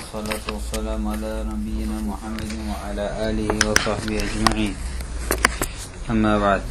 salatu vesselamu ala nebiyyina Muhammedin ve ala alihi ve sahbihi ecma'in. Amma ba'd.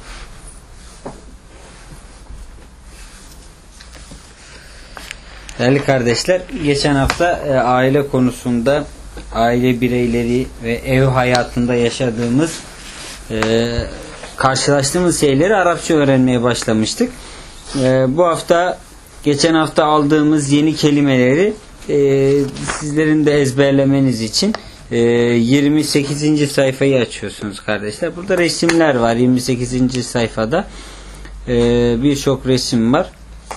Değerli kardeşler, geçen hafta aile konusunda, aile bireyleri ve ev hayatında yaşadığımız, karşılaştığımız şeyleri Arapça öğrenmeye başlamıştık. Bu hafta, geçen hafta aldığımız yeni kelimeleri sizlerin de ezberlemeniz için 28. sayfayı açıyorsunuz kardeşler. Burada resimler var. 28. sayfada birçok resim var.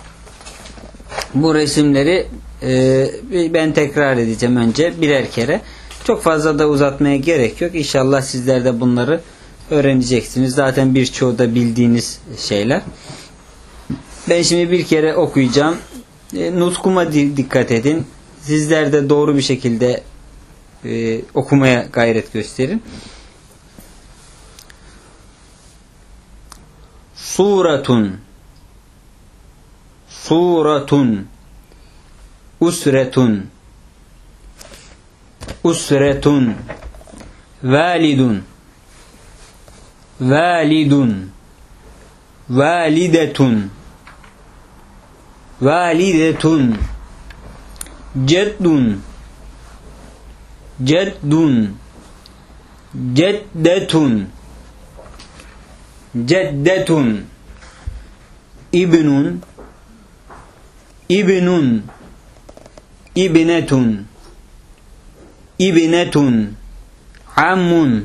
Bu resimleri ben tekrar edeceğim önce birer kere. Çok fazla da uzatmaya gerek yok. İnşallah sizler de bunları öğreneceksiniz. Zaten birçoğu da bildiğiniz şeyler. Ben şimdi bir kere okuyacağım. Nutkuma dikkat edin. Sizler de doğru bir şekilde okumaya gayret gösterin. Suratun, suratun, usretun, usretun, validun, validun, validetun, validetun, ceddun, ceddun, ceddetun, ceddetun, ibnun, ibnun, ibnetun, ibnetun, ammun,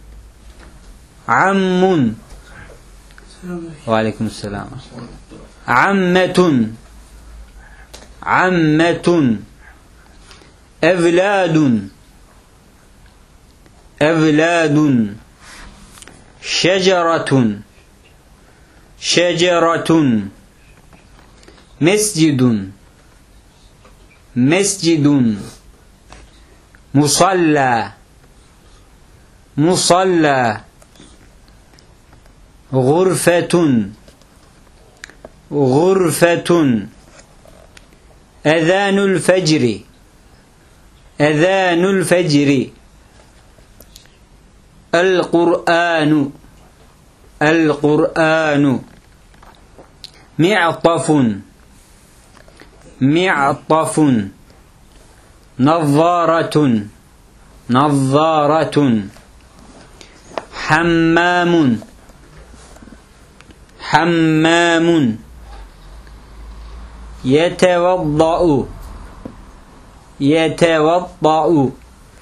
ammun, ve aleykümselam, ammetun, ammetun, evladun, evladun, şeceratun, şeceratun, mescidun, mescidun, musalla, musalla, gurfetun, gurfetun, ezanul fecri, ezanul fecri, el-Kur'anu, el-Kur'anu, mi'tafun, mi'tafun, nazzaratun, nazzaratun, hammamun, hammamun, yetevadda'u, yetevadda'u,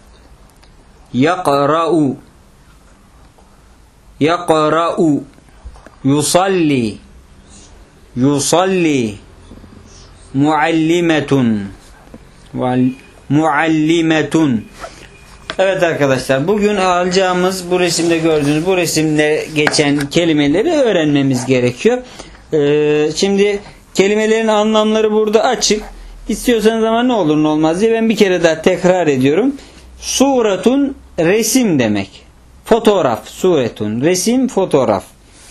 yaqra'u, yaqra'u, yusalli, yusalli, muallimetun, muallimetun. Evet arkadaşlar, bugün alacağımız bu resimde gördüğünüz bu resimde geçen kelimeleri öğrenmemiz gerekiyor. Şimdi kelimelerin anlamları burada açık. İstiyorsanız ama ne olur ne olmaz diye ben bir kere daha tekrar ediyorum. Suratun resim demek. Fotoğraf, suretun resim, fotoğraf.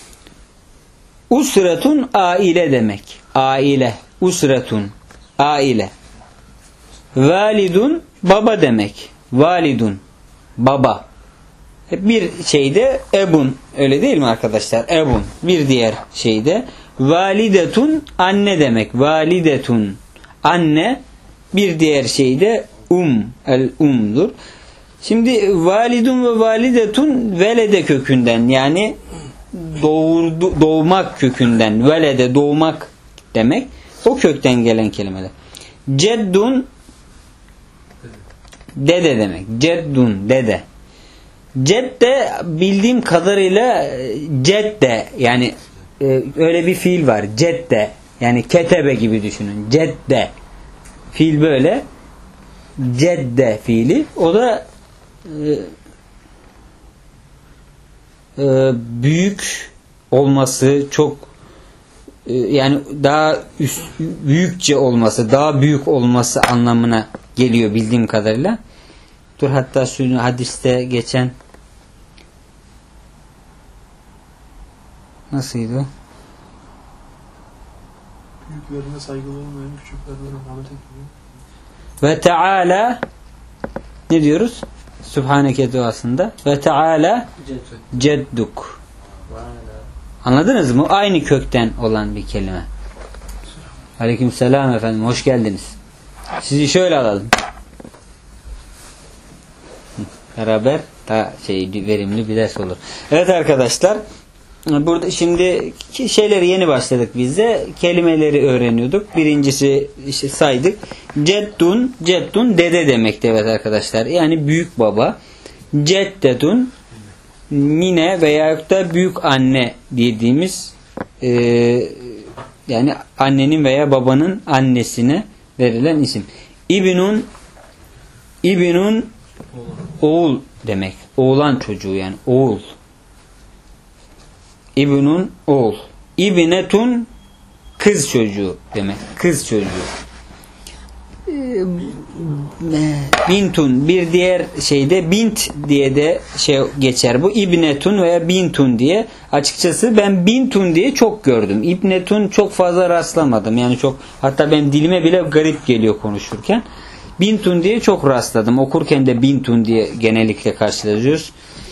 Usretun aile demek. Aile, usretun aile. Validun baba demek. Validun baba. Bir şeyde ebun, öyle değil mi arkadaşlar? Ebun. Bir diğer şeyde validetun anne demek. Validetun anne. Bir diğer şeyde el umdur. Şimdi validun ve validetun velede kökünden, yani doğmak kökünden, velede doğmak demek. O kökten gelen kelimeler. Ceddun dede demek. Ceddun dede. Cedde bildiğim kadarıyla cedde, yani öyle bir fiil var. Cedde, yani ketebe gibi düşünün. Cedde. Fiil böyle. Cedde fiili. O da büyük olması, çok yani daha büyükçe olması, daha büyük olması anlamına geliyor bildiğim kadarıyla. Dur, hatta şunu hadiste geçen nasıldı o? Büyüklerine saygılı olmayan küçüklerine rahmet etmiyor. Ve Teala ne diyoruz? Sübhaneke duasında. Ve Teala cedduk. Anladınız mı? Aynı kökten olan bir kelime. Aleykümselam efendim. Hoş geldiniz. Sizi şöyle alalım. Beraber daha verimli bir ders olur. Evet arkadaşlar. Burada şimdi şeyleri yeni başladık biz de. Kelimeleri öğreniyorduk. Birincisi işte saydık. Ceddun, ceddun dede demekti evet arkadaşlar. Yani büyük baba. Ceddetun nine veya da büyük anne dediğimiz yani annenin veya babanın annesine verilen isim. İbnun oğul demek. Oğlan çocuğu yani oğul. İbnun oğul. İbnetun kız çocuğu demek. Kız çocuğu. Bintun bir diğer şeyde bint diye de geçer. Bu İbnetun veya bintun diye. Açıkçası ben bintun diye çok gördüm. İbnetun çok fazla rastlamadım. Yani çok, hatta benim dilime bile garip geliyor konuşurken. Bintun diye çok rastladım. Okurken de bintun diye genellikle karşılaşıyoruz.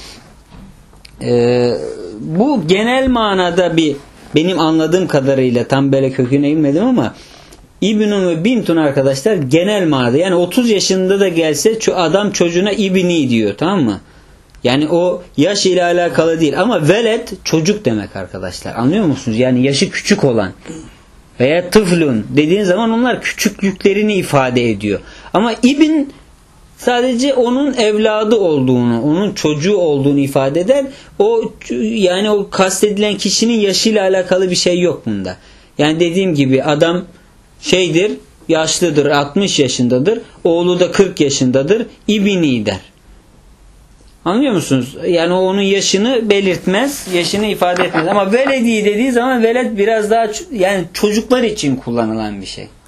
Bu genel manada benim anladığım kadarıyla tam böyle köküne inmedim ama İbnun ve bintun arkadaşlar genel manada, yani 30 yaşında da gelse adam çocuğuna ibni diyor, tamam mı? Yani o yaş ile alakalı değil ama velet çocuk demek arkadaşlar, anlıyor musunuz? Yani yaşı küçük olan veya tıflun dediğin zaman onlar küçüklüklerini ifade ediyor. Ama ibn sadece onun evladı olduğunu, onun çocuğu olduğunu ifade eder. Yani o kastedilen kişinin yaşıyla alakalı bir şey yok bunda. Yani dediğim gibi adam yaşlıdır, 60 yaşındadır, oğlu da 40 yaşındadır, ibni der. Anlıyor musunuz? Yani onun yaşını belirtmez, yaşını ifade etmez. Ama veledi dediği zaman veled biraz daha yani çocuklar için kullanılan bir şey.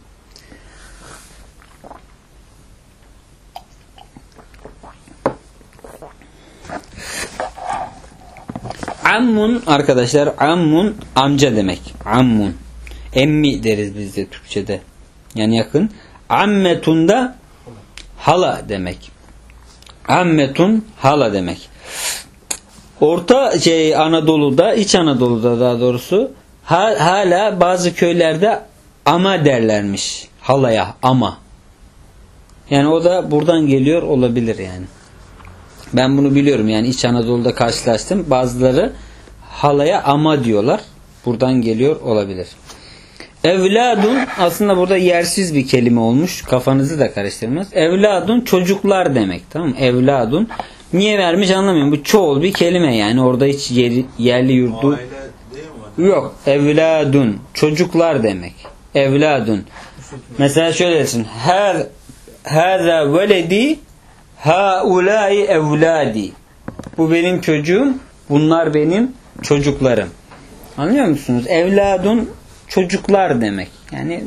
Ammun arkadaşlar, ammun amca demek. Ammun. Emmi deriz biz de Türkçe'de. Yani yakın. Ammetun da hala demek. Ammetun hala demek. Orta Anadolu'da, İç Anadolu'da daha doğrusu hala bazı köylerde ama derlermiş. Halaya ama. Yani o da buradan geliyor olabilir yani. Ben bunu biliyorum yani İç Anadolu'da karşılaştım. Bazıları halaya ama diyorlar. Buradan geliyor olabilir. Evladun aslında burada yersiz bir kelime olmuş. Kafanızı da karıştırmaz. Evladun çocuklar demek. Tamam mı? Evladun. Niye vermiş anlamıyorum. Bu çoğul bir kelime yani. Orada hiç yerli yurdu yok. Evladun. Çocuklar demek. Evladun. Mesela şöyle desin. Hâzâ veledi haulâi evlâdi. Bu benim çocuğum. Bunlar benim çocuklarım. Anlıyor musunuz? Evladun çocuklar demek. Yani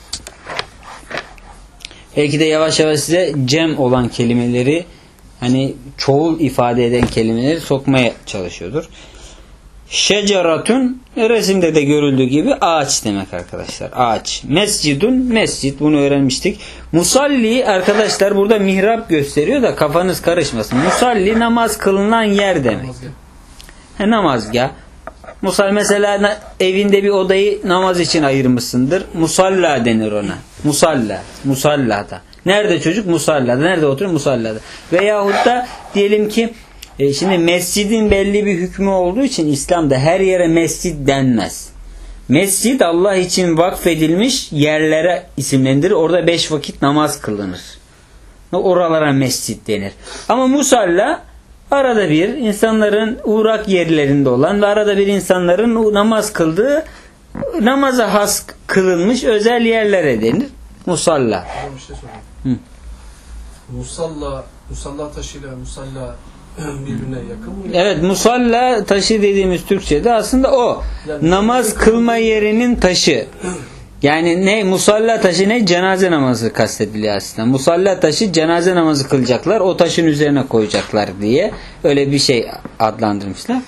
belki de yavaş yavaş size cem olan kelimeleri, hani çoğul ifade eden kelimeleri sokmaya çalışıyordur. Şeceratun resimde de görüldüğü gibi ağaç demek arkadaşlar. Ağaç. Mescidun mescid, bunu öğrenmiştik. Musalli arkadaşlar burada mihrap gösteriyor da kafanız karışmasın. Musalli namaz kılınan yer demek. Namazgah. Mesela evinde bir odayı namaz için ayırmışsındır. Musalla denir ona. Musalla. Musallada. Nerede çocuk? Musallada. Nerede oturuyor? Musallada. Veyahut da diyelim ki şimdi mescidin belli bir hükmü olduğu için İslam'da her yere mescid denmez. Mescid Allah için vakfedilmiş yerlere isimlendirir. Orada 5 vakit namaz kılınır. Oralara mescid denir. Ama musalla arada bir insanların uğrak yerlerinde olan ve arada bir insanların namaz kıldığı, namaza has kılınmış özel yerlere denir. Musalla. Bir şey sorayım. Musalla taşıyla musalla birbirine yakın mı? Evet, musalla taşı dediğimiz Türkçe'de aslında o. Yani namaz kılma yerinin taşı. Yani ne musalla taşı, ne cenaze namazı kastediliyor aslında. Musalla taşı cenaze namazı kılacaklar, o taşın üzerine koyacaklar diye öyle bir şey adlandırmışlar.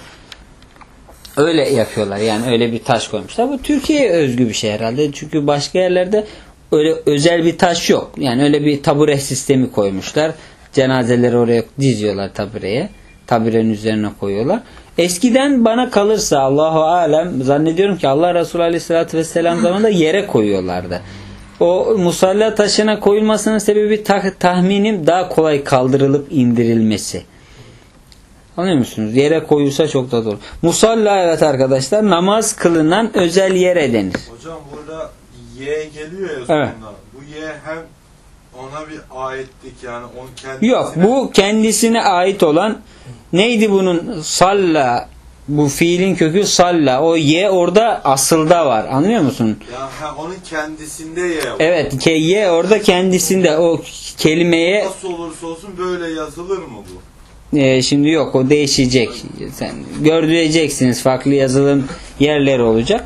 Öyle yapıyorlar yani, öyle bir taş koymuşlar. Bu Türkiye'ye özgü bir şey herhalde. Çünkü başka yerlerde öyle özel bir taş yok. Yani öyle bir tabure sistemi koymuşlar. Cenazeleri oraya diziyorlar tabureye. Taburenin üzerine koyuyorlar. Eskiden bana kalırsa Allahu alem zannediyorum ki Allah Resulü Aleyhisselatü Vesselam zamanında yere koyuyorlardı. O musalla taşına koyulmasının sebebi tahminim daha kolay kaldırılıp indirilmesi. Anlıyor musunuz? Yere koyulsa çok da doğru. Musalla, evet arkadaşlar, namaz kılınan özel yere denir. Hocam burada Y geliyor ya sonunda. Evet. Bu Y hem ona bir aitlik, yani onun kendisine... Yok, bu kendisine ait olan neydi bunun? Salla, bu fiilin kökü salla. O Y orada asılda var. Anlıyor musun? Ya onun kendisinde Y var. Evet, Y orada kendisinde. O kelimeye Nasıl olursa olsun böyle yazılır mı bu? şimdi yok, o değişecek. Sen göreceksiniz, farklı yazılım yerleri olacak.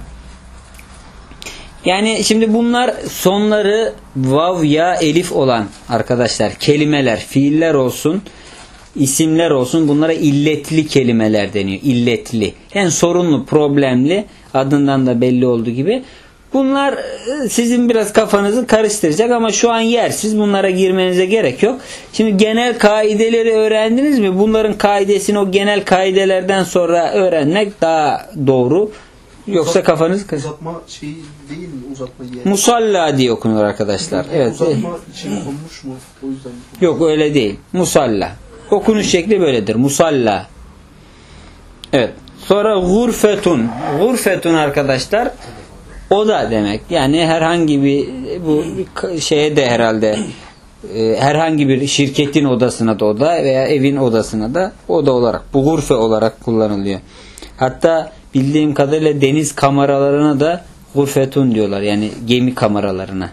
Yani şimdi bunlar sonları vav ya elif olan arkadaşlar kelimeler, fiiller olsun, isimler olsun, bunlara illetli kelimeler deniyor. İlletli. Yani sorunlu, problemli, adından da belli olduğu gibi. Bunlar sizin biraz kafanızı karıştıracak ama şu an yersiz. Bunlara girmenize gerek yok. Şimdi genel kaideleri öğrendiniz mi? Bunların kaidesini o genel kaidelerden sonra öğrenmek daha doğru. Yoksa kafanız karışır. Uzatma şeyi değil mi? Uzatma yeri. Musalla diye okunur arkadaşlar. Evet. Uzatma için konmuş mu? O yüzden. Yok, öyle değil. Musalla. Okunuş şekli böyledir. Musalla. Evet. Sonra gurfetun. Gurfetun arkadaşlar oda demek. Yani herhangi bir bu şeye de herhalde herhangi bir şirketin odasına da oda veya evin odasına da oda olarak, bu gurfe olarak kullanılıyor. Hatta bildiğim kadarıyla deniz kameralarına da gurfetun diyorlar. Yani gemi kameralarına.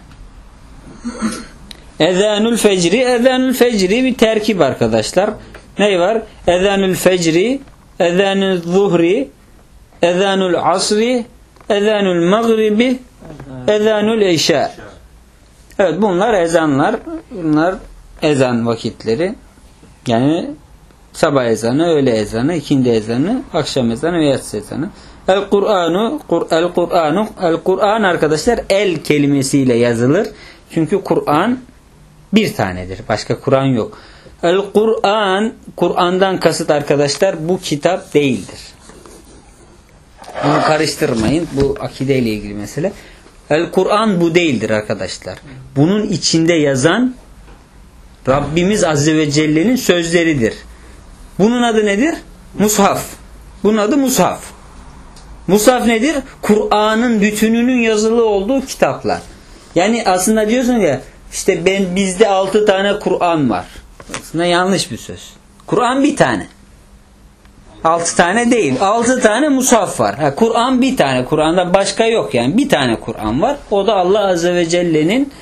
Ezanül fecri. Ezanül fecri bir terkip arkadaşlar. Ne var? Ezanül fecri, ezanül zuhri, ezanül asri, ezanül mağribi, ezanül eşa. Evet, bunlar ezanlar. Bunlar ezan vakitleri. Yani sabah ezanı, öğle ezanı, ikindi ezanı, akşam ezanı ve yatsı ezanı. El-Kur'an arkadaşlar el kelimesiyle yazılır. Çünkü Kur'an bir tanedir. Başka Kur'an yok. El-Kur'an, Kur'an'dan kasıt arkadaşlar bu kitap değildir. Bunu karıştırmayın. Bu akideyle ilgili mesele. El-Kur'an bu değildir arkadaşlar. Bunun içinde yazan Rabbimiz Azze ve Celle'nin sözleridir. Bunun adı nedir? Mushaf. Bunun adı Mushaf. Mushaf nedir? Kur'an'ın bütününün yazılı olduğu kitaplar. Yani aslında diyorsun ya işte bizde 6 tane Kur'an var. Aslında yanlış bir söz. Kur'an bir tane. 6 tane değil. 6 tane mushaf var. Kur'an bir tane. Kur'an'da başka yok yani. Bir tane Kur'an var. O da Allah Azze ve Celle'nin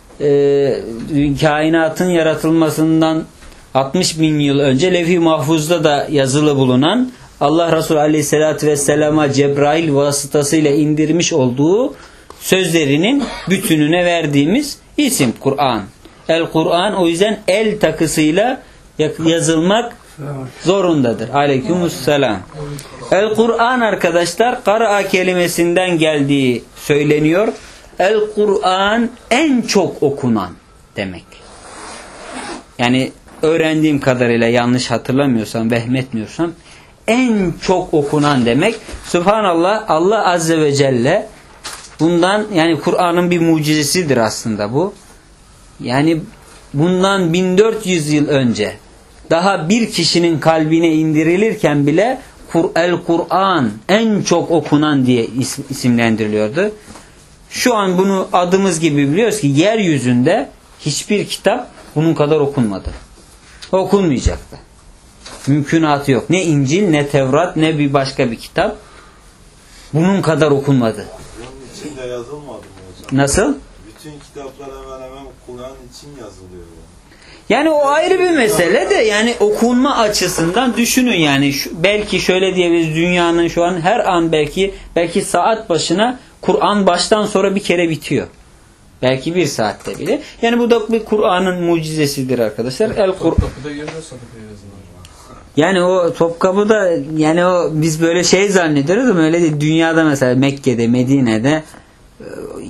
kainatın yaratılmasından 60 bin yıl önce Levh-i Mahfuz'da da yazılı bulunan, Allah Resulü Aleyhisselatü Vesselam'a Cebrail vasıtasıyla indirmiş olduğu sözlerinin bütününe verdiğimiz isim Kur'an. El-Kur'an, o yüzden el takısıyla yazılmak zorundadır. Aleykümselam. El-Kur'an arkadaşlar kara'a kelimesinden geldiği söyleniyor. El-Kur'an en çok okunan demek. Yani öğrendiğim kadarıyla, yanlış hatırlamıyorsam, vehmetmiyorsam, en çok okunan demek. Subhanallah, Allah Azze ve Celle bundan, yani Kur'an'ın bir mucizesidir aslında bu. Yani bundan 1400 yıl önce daha bir kişinin kalbine indirilirken bile El-Kur'an en çok okunan diye isimlendiriliyordu. Şu an bunu adımız gibi biliyoruz ki yeryüzünde hiçbir kitap bunun kadar okunmadı. Okunmayacaktı. Mümkünatı yok. Ne İncil, ne Tevrat, ne bir başka bir kitap bunun kadar okunmadı. Bunun içinde yazılmadı mı hocam? Nasıl? Bütün kitaplar hemen hemen Kur'an için yazılıyor. Yani o ayrı bir mesele de, yani okunma açısından düşünün yani belki şöyle diyebiliriz, dünyanın şu an her an belki saat başına Kur'an baştan sonra bir kere bitiyor. Belki bir saatte bile. Yani bu da bir Kur'an'ın mucizesidir arkadaşlar. Topkapı'da görüyor sadaka yazılar. Yani o Topkapı'da, yani o biz böyle şey zannediyoruz ama öyle değil. Dünyada mesela Mekke'de, Medine'de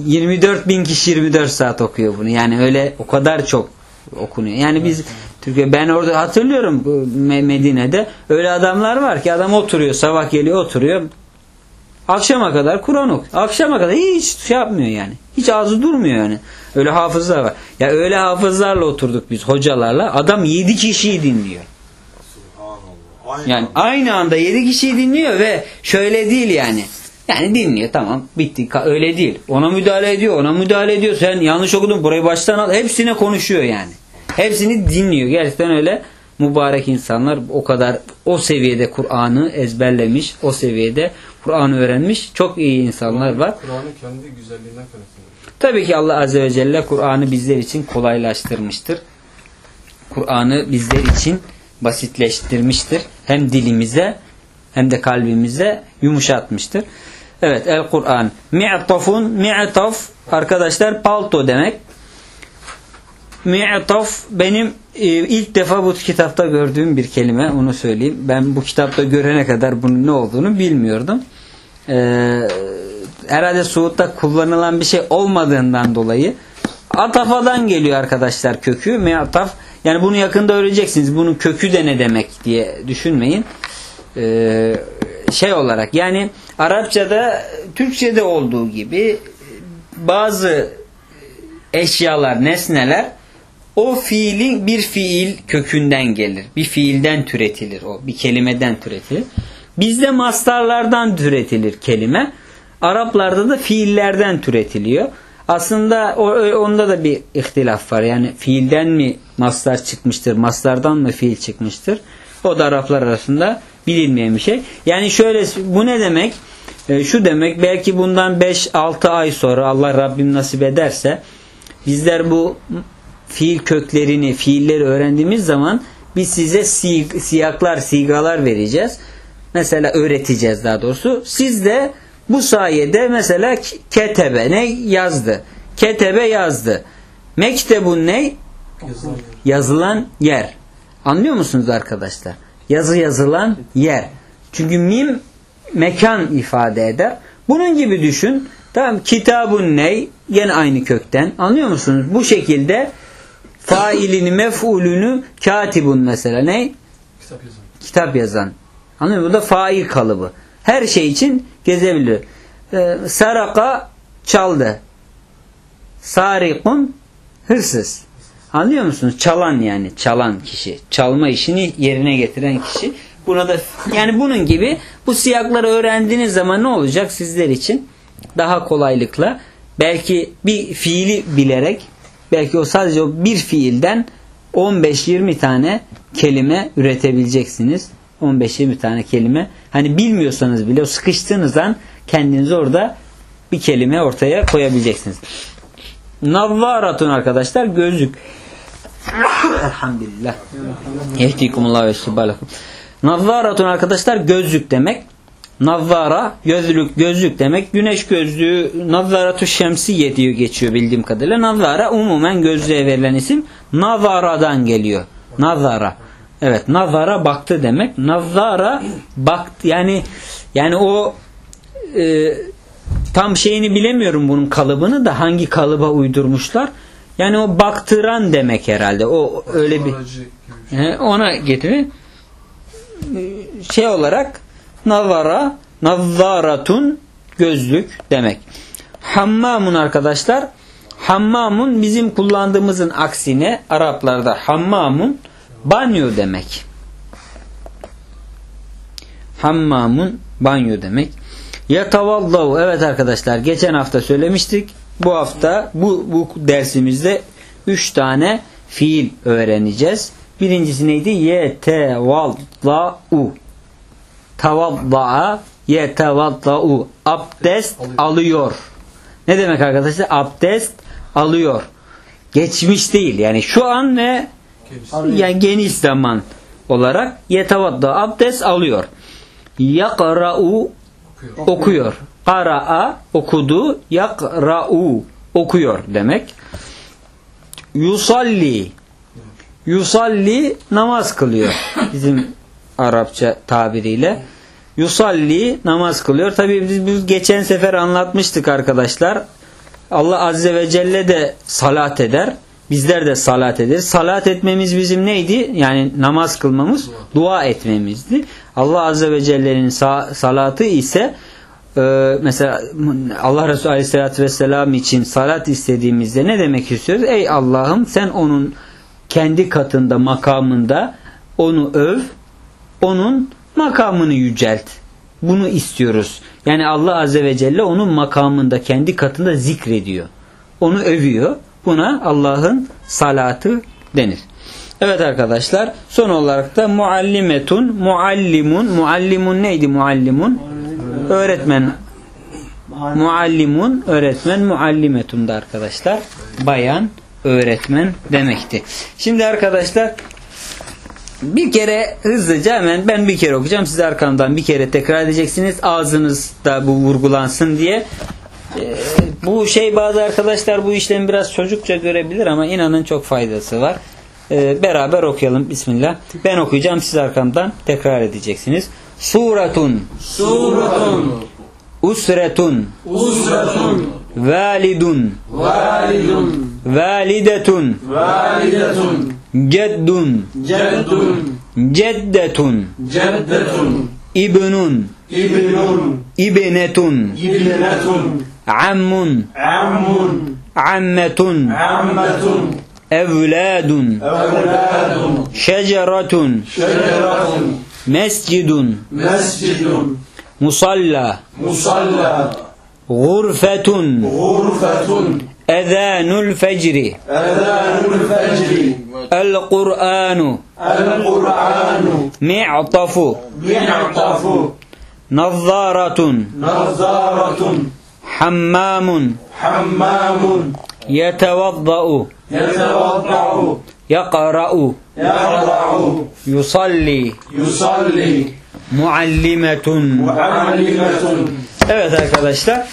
24 bin kişi 24 saat okuyor bunu. Yani öyle o kadar çok okunuyor. Yani biz Türkiye, ben orada hatırlıyorum Medine'de öyle adamlar var ki adam oturuyor, sabah geliyor oturuyor. Akşama kadar Kur'an okuyor. Akşama kadar hiç şey yapmıyor yani. Hiç ağzı durmuyor yani. Öyle hafızlar var. Ya öyle hafızlarla oturduk biz hocalarla. Adam 7 kişiyi dinliyor. Yani aynı anda 7 kişiyi dinliyor ve şöyle değil yani. Yani dinliyor, tamam, bitti. Öyle değil. Ona müdahale ediyor, ona müdahale ediyor. Sen yanlış okudun, burayı baştan al. Hepsine konuşuyor yani. Hepsini dinliyor. Gerçekten öyle mübarek insanlar, o kadar o seviyede Kur'an'ı ezberlemiş, o seviyede Kur'an'ı öğrenmiş çok iyi insanlar var. Kur'an'ın kendi güzelliğinden kaynaklanıyor. Tabii ki Allah Azze ve Celle Kur'an'ı bizler için kolaylaştırmıştır. Kur'an'ı bizler için basitleştirmiştir. Hem dilimize hem de kalbimize yumuşatmıştır. Evet, el-Kur'an. Mi'tafun, mi'taf arkadaşlar palto demek. Mi'taf benim ilk defa bu kitapta gördüğüm bir kelime, onu söyleyeyim. Ben bu kitapta görene kadar bunun ne olduğunu bilmiyordum. Herhalde Suud'da kullanılan bir şey olmadığından dolayı atafadan geliyor arkadaşlar kökü. Mi'taf. Yani bunu yakında öğreneceksiniz. Bunun kökü de ne demek diye düşünmeyin. Şey olarak yani Arapçada, Türkçede olduğu gibi bazı eşyalar, nesneler o fiilin bir fiil kökünden gelir. Bir fiilden türetilir o. Bir kelimeden türetilir. Bizde mastarlardan türetilir kelime. Araplarda da fiillerden türetiliyor. Aslında onda da bir ihtilaf var. Yani fiilden mi mastar çıkmıştır, mastardan mı fiil çıkmıştır? O da Araplar arasında bilinmeyen bir şey. Yani şöyle, bu ne demek? Şu demek, belki bundan 5-6 ay sonra Allah Rabbim nasip ederse bizler bu fiil köklerini, fiilleri öğrendiğimiz zaman biz size siyaklar, sigalar vereceğiz. Mesela öğreteceğiz daha doğrusu. Siz de bu sayede mesela ketebe ne yazdı? Ketebe yazdı. Mektebun ne? Yazılan yer. Anlıyor musunuz arkadaşlar? Yazı yazılan yer. Çünkü mim mekan ifade eder. Bunun gibi düşün. Tamam, kitabun ney? Gene aynı kökten. Anlıyor musunuz? Bu şekilde failini, mef'ulünü katibun mesela ne? Kitap yazan. Kitap yazan. Anlıyor musunuz? Bu da fail kalıbı. Her şey için gezebilir. Saraka çaldı. Sarikun hırsız. Anlıyor musunuz? Çalan yani. Çalan kişi. Çalma işini yerine getiren kişi. Buna da yani bunun gibi bu siyakları öğrendiğiniz zaman ne olacak sizler için? Daha kolaylıkla belki bir fiili bilerek, belki o sadece o bir fiilden 15-20 tane kelime üretebileceksiniz. 15-20 tane kelime. Hani bilmiyorsanız bile o sıkıştığınız an kendiniz orada bir kelime ortaya koyabileceksiniz. Navvaratun arkadaşlar gözlük. Elhamdülillah. Yehdikumullah ve subhanakum. Navvaratun arkadaşlar gözlük demek. Navvara gözlük demek. Güneş gözlüğü Navvaratu şemsiye diye geçiyor bildiğim kadarıyla. Navvara umumen gözlüğe verilen isim. Navvaradan geliyor. Navvara. Evet, navvara baktı demek. Navvara baktı yani o tam şeyini bilemiyorum bunun kalıbını da, hangi kalıba uydurmuşlar. Yani o baktıran demek herhalde. O öyle bir ona getiriyor. Şey olarak navvaratun gözlük demek. Hammamun arkadaşlar. Hammamun bizim kullandığımızın aksine Araplarda hammamun banyo demek. Hammamun banyo demek. Yatavallahu, evet arkadaşlar, geçen hafta söylemiştik. Bu hafta bu dersimizde 3 tane fiil öğreneceğiz. Birincisi neydi? Yetevalla'u. Tavalla'a yetevalla'u. Abdest alıyor. Ne demek arkadaşlar? Abdest alıyor. Geçmiş değil. Yani şu an ve yani geniş zaman olarak yetevalla'u. Abdest alıyor. Yakra'u okuyor. Kara'a okudu. Yakra'u okuyor demek. Yusalli. Yusalli namaz kılıyor. Bizim Arapça tabiriyle. Yusalli namaz kılıyor. Tabii biz geçen sefer anlatmıştık arkadaşlar. Allah Azze ve Celle de salat eder. Bizler de salat ederiz. Salat etmemiz bizim neydi? Yani namaz kılmamız, dua etmemizdi. Allah Azze ve Celle'nin salatı ise mesela Allah Resulü Aleyhisselatü Vesselam için salat istediğimizde ne demek istiyoruz? Ey Allah'ım sen onun kendi katında, makamında onu öv, onun makamını yücelt. Bunu istiyoruz. Yani Allah Azze ve Celle onun makamında, kendi katında zikrediyor. Onu övüyor. Buna Allah'ın salatı denir. Evet arkadaşlar, son olarak da muallimetun, muallimun. Muallimun neydi muallimun? Öğretmen. Muallimun, öğretmen. Muallimetun da arkadaşlar bayan, öğretmen demekti. Şimdi arkadaşlar bir kere hızlıca hemen ben bir kere okuyacağım. Siz arkamdan bir kere tekrar edeceksiniz. Ağzınızda bu vurgulansın diye. Bu bazı arkadaşlar bu işlemi biraz çocukça görebilir ama inanın çok faydası var. Beraber okuyalım. Bismillah. Ben okuyacağım. Siz arkamdan tekrar edeceksiniz. Suratun. Suratun. Usretun. Usratun. Validun. Validun. Validetun. Validetun. Ceddun. Ceddun. Ceddetun. Ceddetun. İbnun. İbnun. İbnetun. İbnetun. Ammun. Ammun. Ammetun. Ammetun. Evladun. Evladun. Şeceratun. Şeceratun. Mescidun. Mescidun. Musalla. Musalla. Gurfetun. Gurfetun. Ezanul fecri. Ezanul fecri. El-Kur'anu. El-Kur'anu. Mi'tafu. Mi'tafu. Nazzaratun. Nazzaratun. Hammamun. Hammamun. Yetevadda'u. Yetevadda'u. Yakra'u. Yakra'u. Yusalli. Yusalli. Muallimetun. Muallimetun. Evet arkadaşlar.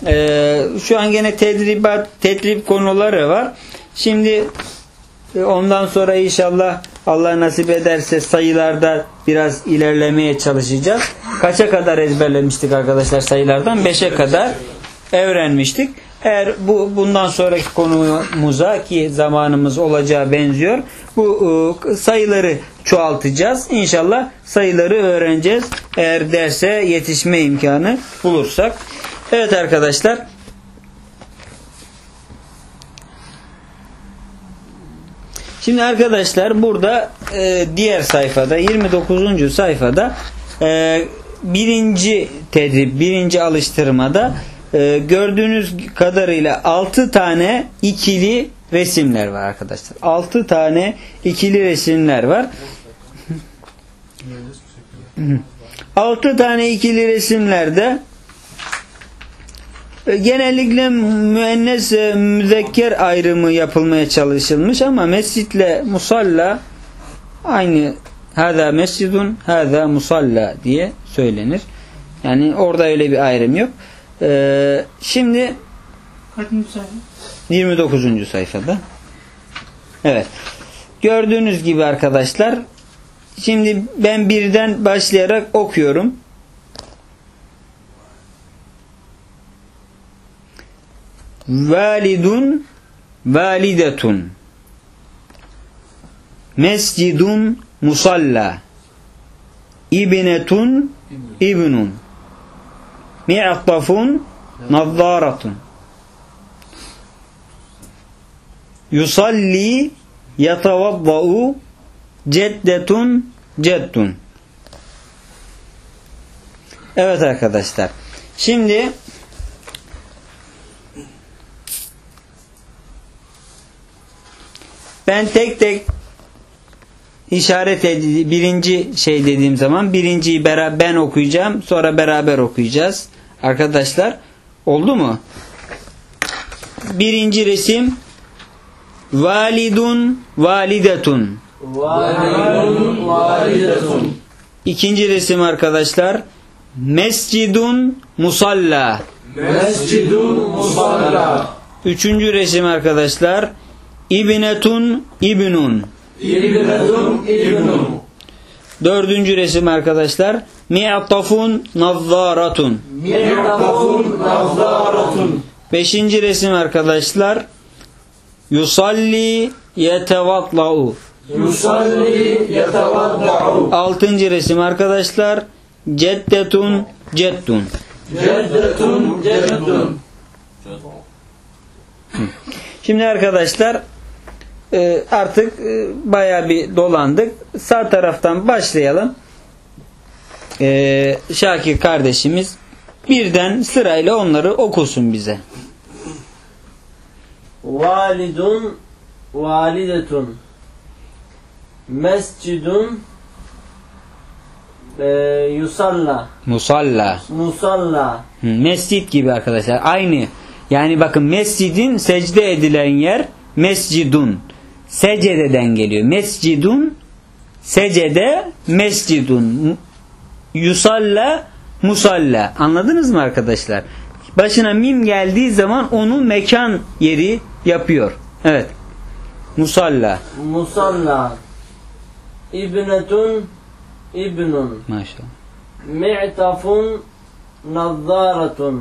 Şu an gene tedrib konuları var. Şimdi ondan sonra inşallah Allah nasip ederse sayılarda biraz ilerlemeye çalışacağız. Kaça kadar ezberlemiştik arkadaşlar sayılardan? 5'e kadar öğrenmiştik. Eğer bundan sonraki konumuza ki zamanımız olacağı benziyor. Bu sayıları çoğaltacağız. İnşallah sayıları öğreneceğiz. Eğer derse yetişme imkanı bulursak. Evet arkadaşlar. Şimdi arkadaşlar burada diğer sayfada 29. sayfada birinci tedrib, birinci alıştırmada gördüğünüz kadarıyla 6 tane ikili resimler var arkadaşlar. 6 tane ikili resimler var. 6 tane ikili resimlerde genellikle müennes müzekker ayrımı yapılmaya çalışılmış ama mescitle musalla aynı, hâzâ mescidun hâzâ musalla diye söylenir. Yani orada öyle bir ayrım yok. Şimdi 29. sayfada. Evet. Gördüğünüz gibi arkadaşlar, şimdi ben birden başlayarak okuyorum. Validun, validetun, mescidun, musalla, ibnetun, ibnun, mi'tafun, nazzaratun, yusalli, yatavadda'u, ceddetun, ceddun. Evet arkadaşlar. Şimdi ben tek tek işaret birinci dediğim zaman birinciyi ben okuyacağım, sonra beraber okuyacağız. Arkadaşlar oldu mu? Birinci resim validun validetun. Validun validetun. İkinci resim arkadaşlar mescidun musalla. Mescidun musalla. Üçüncü resim arkadaşlar İbnetun ibnun. İbnetun ibnun. Dördüncü resim arkadaşlar mi'tafun nazzaratun. Mi'tafun nazzaratun. Beşinci resim arkadaşlar. Yusalli yetevadda'u. Yusalli yetevadda'u. Altıncı resim arkadaşlar. Ceddetun ceddun. Ceddetun ceddun. Şimdi arkadaşlar artık bayağı bir dolandık. Sağ taraftan başlayalım. Şakir kardeşimiz birden sırayla onları okusun bize. Validun, validetun, mescidun, yusalla, Musalla. musalla, Mescid gibi arkadaşlar. Aynı. Yani bakın mescidin secde edilen yer mescidun. Secdeden geliyor. Mescidun secde mescidun. Yusalla musalla. Anladınız mı arkadaşlar? Başına mim geldiği zaman onu mekan yeri yapıyor. Evet. Musalla. musalla, ibnetun, ibnun, Maşallah. mi'tafun, nazzaratun,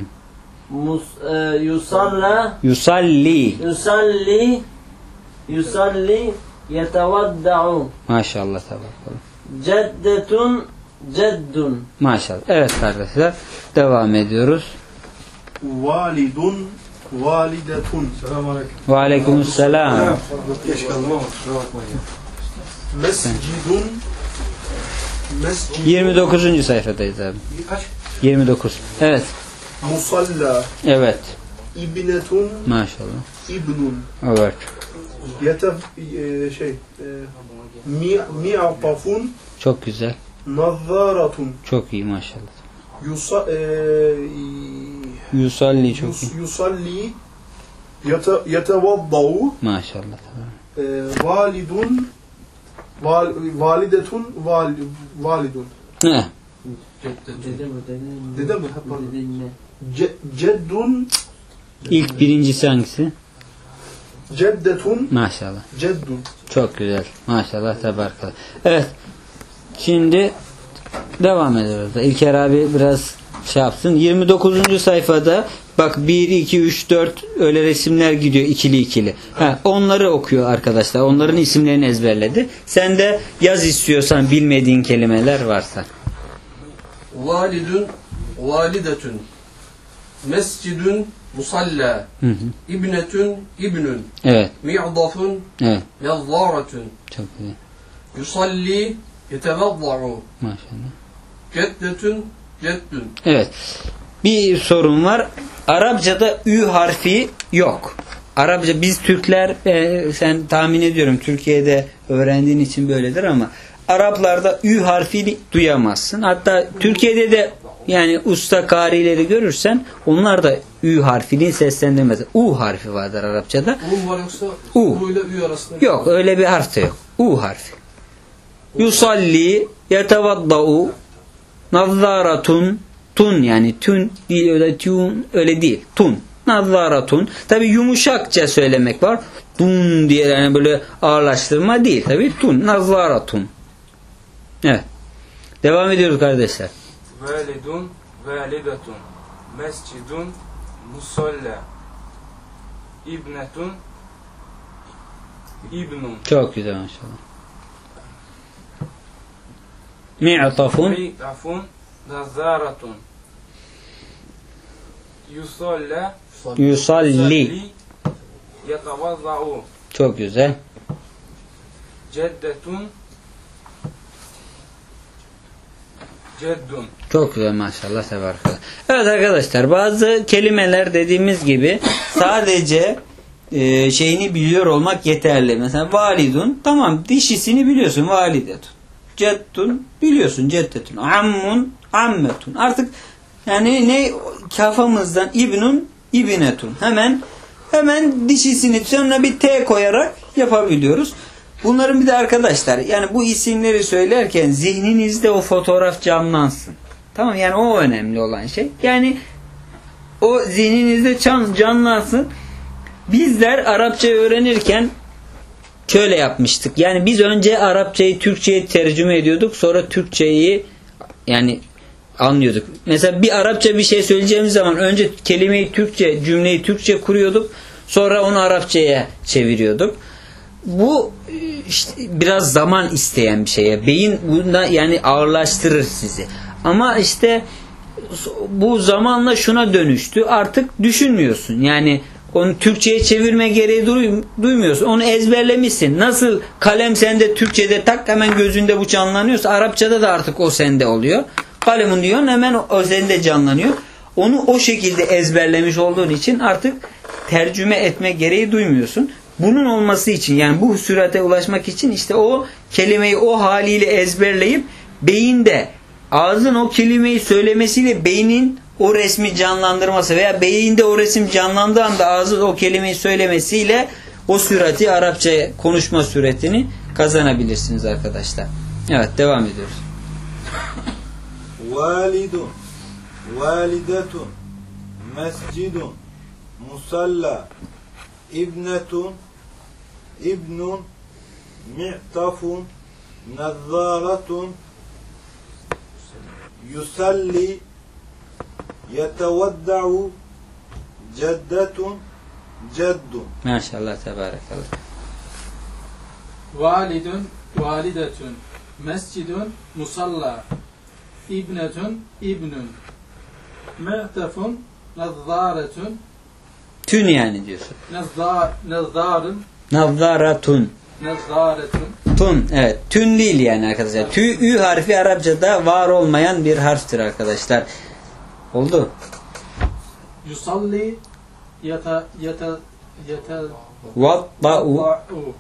yusalla, Yusalli. yusalli, yusalli, yetevadda'u, Maşallah tabarakallah. ceddetun, ceddun, Maşallah. Evet kardeşler. Devam ediyoruz. Validun, validetun. Selamünaleyküm. Ve aleykümselam. Geç kaldım ama kusura bakmayın. Mescidun, mescidun. 29. sayfadayız abi. Kaç? 29. Evet. Musalla, Evet. ibnetun, Maşallah. ibnun. Evet. Mi'atafun, Çok güzel. nazzaratun. Çok iyi maşallah. Yusalli çok iyi. Yusalli, yetevadda'u. Maşallah. Validun, validetun, validun. Ne? dede mi, Dede mi? Ha, pardon. dede mi? Ceddun, İlk birincisi hangisi? ceddetun, Maşallah. ceddun. Çok güzel. Maşallah tebarkallah. Evet. Şimdi devam ediyoruz. İlker abi biraz şey yapsın. 29. sayfada bak 1, 2, 3, 4 öyle resimler gidiyor ikili ikili. Onları okuyor arkadaşlar. Onların isimlerini ezberledi. Sen de yaz istiyorsan bilmediğin kelimeler varsa. Validun, validetun. Mescidun, musalla. Hı hı. İbnetun, ibnun. Evet. Mi'dafun, Evet. nazzaratun. Çok güzel. Yusalli, yetevadda'u. Maşallah. Ceddetun, ceddun. Evet. Bir sorun var. Arapçada ü harfi yok. Arapça biz Türkler sen tahmin ediyorum Türkiye'de öğrendiğin için böyledir ama Araplarda ü harfini duyamazsın. Hatta Türkiye'de de yani usta karileri görürsen onlar da ü harfini seslendirmez. U harfi vardır Arapçada. U var yoksa U. U ile Ü arasında. Yok öyle bir harf de yok. U harfi. Yusalli yetevadda'u nazzaratun tun yani tun değil öyle tun öyle değil. Tun. Nazzaratun. Tabi yumuşakça söylemek var. Tun diye yani böyle ağırlaştırma değil. Tabi tun. Nazzaratun. Evet. Devam ediyoruz kardeşler. Validun, validetun, mescidun, musalla, ibnetun, ibnun, Çok güzel maşallah. Mi'tafun. mi'afun, nazaratun, yusalla, Yusalli. yetavazza'u, Çok güzel. ceddetun, ceddun. Çok güzel maşallah tebarkallah. Evet arkadaşlar bazı kelimeler dediğimiz gibi sadece şeyini biliyor olmak yeterli. Mesela validun tamam dişisini biliyorsun validetun. Ceddun biliyorsun ceddetun. Ammun ammetun. Artık yani ne kafamızdan ibnun ibnetun. Hemen dişisini sonra bir T koyarak yapabiliyoruz. Bunların bir de arkadaşlar yani bu isimleri söylerken zihninizde o fotoğraf canlansın. Tamam yani o önemli olan şey. Yani o zihninizde canlansın. Bizler Arapça öğrenirken şöyle yapmıştık. Yani biz önce Arapçayı Türkçe'ye tercüme ediyorduk. Sonra Türkçeyi yani anlıyorduk. Mesela bir Arapça bir şey söyleyeceğimiz zaman önce kelimeyi Türkçe, cümleyi Türkçe kuruyorduk. Sonra onu Arapçaya çeviriyorduk. Bu işte biraz zaman isteyen bir şey. Beyin bunda yani ağırlaştırır sizi. Ama işte bu zamanla şuna dönüştü. Artık düşünmüyorsun. Yani onu Türkçe'ye çevirme gereği duymuyorsun. Onu ezberlemişsin. Nasıl kalem sende Türkçe'de tak hemen gözünde bu canlanıyorsa Arapçada da artık o sende oluyor. Kalemun diyorsun hemen o sende canlanıyor. Onu o şekilde ezberlemiş olduğun için artık tercüme etme gereği duymuyorsun. Bunun olması için yani bu sürate ulaşmak için işte o kelimeyi o haliyle ezberleyip beyinde ağzın o kelimeyi söylemesiyle beynin o resmi canlandırması veya beyinde o resim canlandığı anda ağzın o kelimeyi söylemesiyle o sürati Arapça konuşma süretini kazanabilirsiniz arkadaşlar. Evet devam ediyoruz. Validun, validetun, mescidun, musalla, ibnetun, ibnun, mi'tafun, nazzaratun, yusalli, yetevadda'u, ceddetun, ceddun. Maşallah tebarekallah. Validun, validetun, mescidun, musalla, ibnetun, ibnun, me'tefun, nazzaretun, Tün yani diyorsun. nazarın, Nazzaratun. nazaretun, Tun, evet. Tün değil yani arkadaşlar. Ü harfi Arapçada var olmayan bir harftir arkadaşlar. Oldu. yusalli, Vadda'u.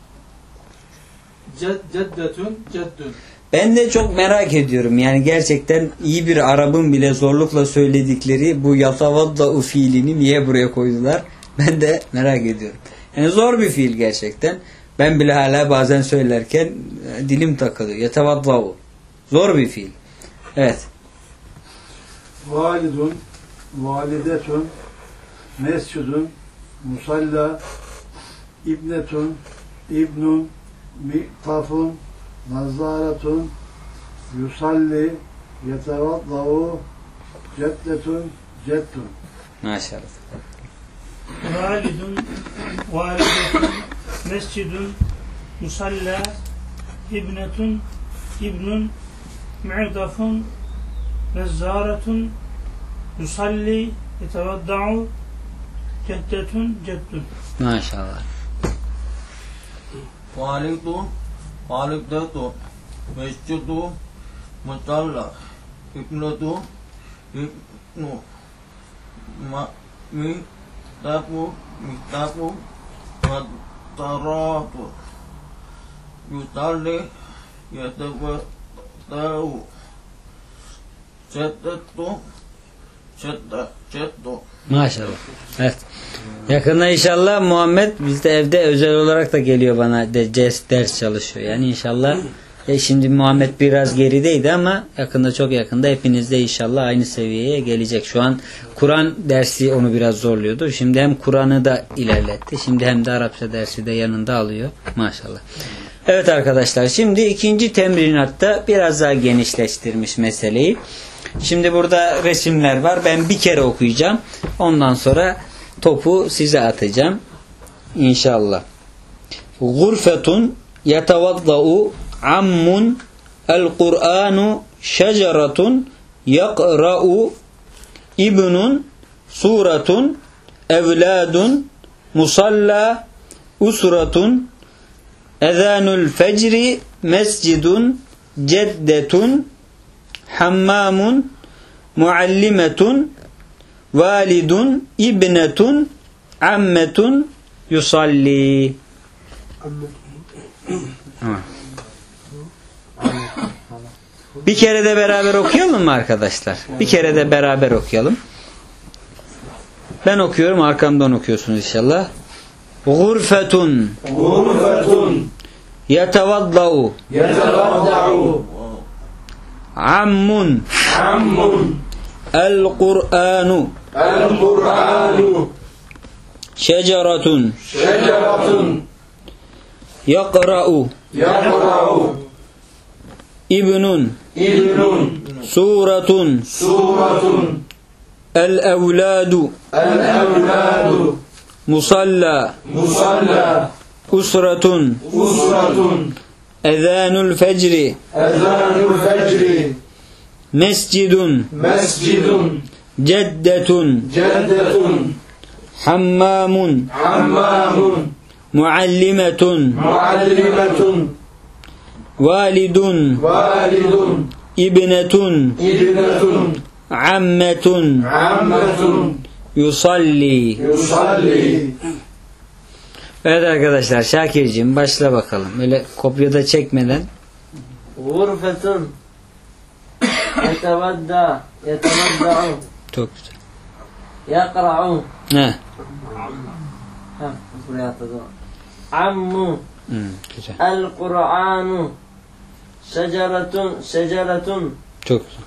ceddetun, ceddun. Ben de çok merak ediyorum. Yani gerçekten iyi bir Arap'ın bile zorlukla söyledikleri bu yatavadda'u fiilini niye buraya koydular? Ben de merak ediyorum. Yani zor bir fiil gerçekten. Ben bile hala bazen söylerken dilim takılıyor. Yatavadda'u. Zor bir fiil. Evet. Validun, validetun, mescidun, musalla, ibnetun, ibnun, mi'tafun, nazaratun, yusalli, yetevadda'u, ceddetun, ceddun. Maşallah. Validun, validetun, mescidun, musalla, ibnetun, ibnun, mi'tafun, nezzaretun, yusalli, yetevadda'u, ceddetun, ceddun. Maşallah. Validun, validetun, mescidu, musalla, ibnetu, ibnu, mi'tafu, mataratu, yusalli, yetevadda'u, ceddetu, ceddu. Maşallah. Evet. Yakında inşallah Muhammed bizde evde özel olarak da geliyor bana ders çalışıyor. Yani inşallah şimdi Muhammed biraz gerideydi ama yakında çok yakında hepinizde inşallah aynı seviyeye gelecek. Şu an Kur'an dersi onu biraz zorluyordu. Şimdi hem Kur'an'ı da ilerletti. Şimdi hem de Arapça dersi de yanında alıyor. Maşallah. Evet arkadaşlar şimdi ikinci temrinatta biraz daha genişleştirmiş meseleyi. Şimdi burada resimler var. Ben bir kere okuyacağım. Ondan sonra topu size atacağım. İnşallah. Gurfetun yetevadda'u ammun el-Kur'anu şeceratun yakra'u ibnun suratun evladun musalla usratun ezanul fecri mescidun ceddetun hammamun muallimetun validun ibnetun ammetun yusalli. Bir kere de beraber okuyalım mı arkadaşlar? Bir kere de beraber okuyalım. Ben okuyorum, arkamdan okuyorsunuz inşallah. Gurfetun yetevadda'u ammun el-Kur'anu şeceratun yakra'u ibnun Suratun. Suratun. El-evladu. El-evladu. Musalla. Musalla. Usratun. Usratun. Ezanul fecri. Ezanul fecri. Mescidun. Mescidun. Ceddetun. Ceddetun. Hammamun. Hammamun. Muallimetun. Muallimetun. Validun. Validun. İbnetun. İbnetun. Ammetun. Ammetun. Yusalli. Yusalli. Evet arkadaşlar, Şakir'cim başla bakalım. Öyle kopyada çekmeden. Gurfetun. Yetevadda. Yetevadda'u. Çok güzel. Yakra'u. He. Ha, buraya atladım. Ammu. Güzel. El-Kur'anu. Şeceretun. Şeceretun. Çok güzel.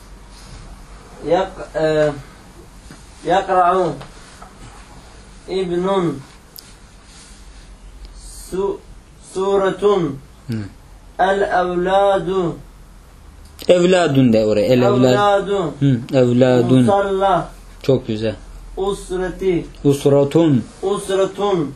Yakra'u. İbnun. Suretun. El-Evladu. Evladun de oraya. El-evlad. Evladu. Evladun. Musalla. Çok güzel. Usreti. Usratun. Usretun.